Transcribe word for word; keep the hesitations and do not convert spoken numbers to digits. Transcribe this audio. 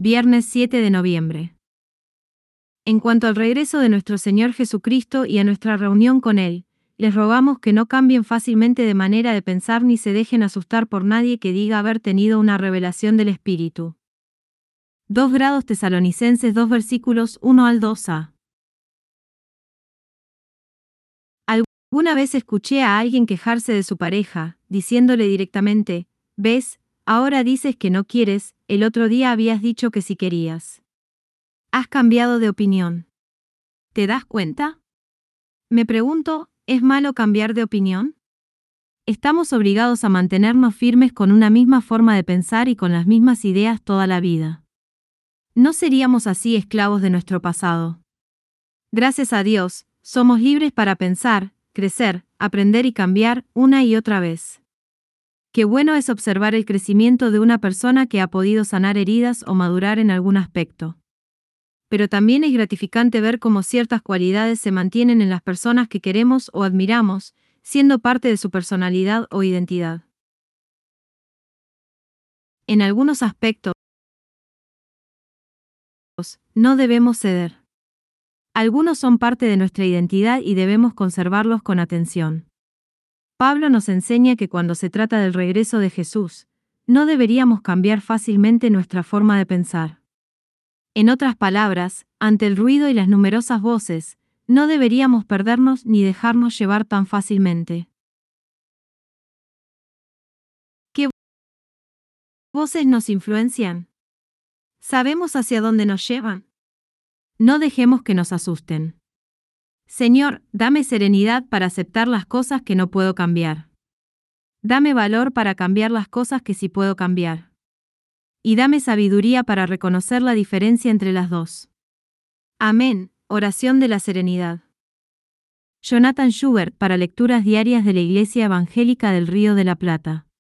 Viernes siete de noviembre. En cuanto al regreso de nuestro Señor Jesucristo y a nuestra reunión con Él, les rogamos que no cambien fácilmente de manera de pensar ni se dejen asustar por nadie que diga haber tenido una revelación del Espíritu. dos grados Tesalonicenses dos versículos uno al dos a. Alguna vez escuché a alguien quejarse de su pareja, diciéndole directamente, ¿ves? Ahora dices que no quieres, el otro día habías dicho que sí querías. Has cambiado de opinión. ¿Te das cuenta? Me pregunto, ¿es malo cambiar de opinión? Estamos obligados a mantenernos firmes con una misma forma de pensar y con las mismas ideas toda la vida. No seríamos así esclavos de nuestro pasado. Gracias a Dios, somos libres para pensar, crecer, aprender y cambiar una y otra vez. Qué bueno es observar el crecimiento de una persona que ha podido sanar heridas o madurar en algún aspecto. Pero también es gratificante ver cómo ciertas cualidades se mantienen en las personas que queremos o admiramos, siendo parte de su personalidad o identidad. En algunos aspectos, no debemos ceder. Algunos son parte de nuestra identidad y debemos conservarlos con atención. Pablo nos enseña que cuando se trata del regreso de Jesús, no deberíamos cambiar fácilmente nuestra forma de pensar. En otras palabras, ante el ruido y las numerosas voces, no deberíamos perdernos ni dejarnos llevar tan fácilmente. ¿Qué voces nos influencian? ¿Sabemos hacia dónde nos llevan? No dejemos que nos asusten. Señor, dame serenidad para aceptar las cosas que no puedo cambiar. Dame valor para cambiar las cosas que sí puedo cambiar. Y dame sabiduría para reconocer la diferencia entre las dos. Amén. Oración de la serenidad. Jonathan Schubert para lecturas diarias de la Iglesia Evangélica del Río de la Plata.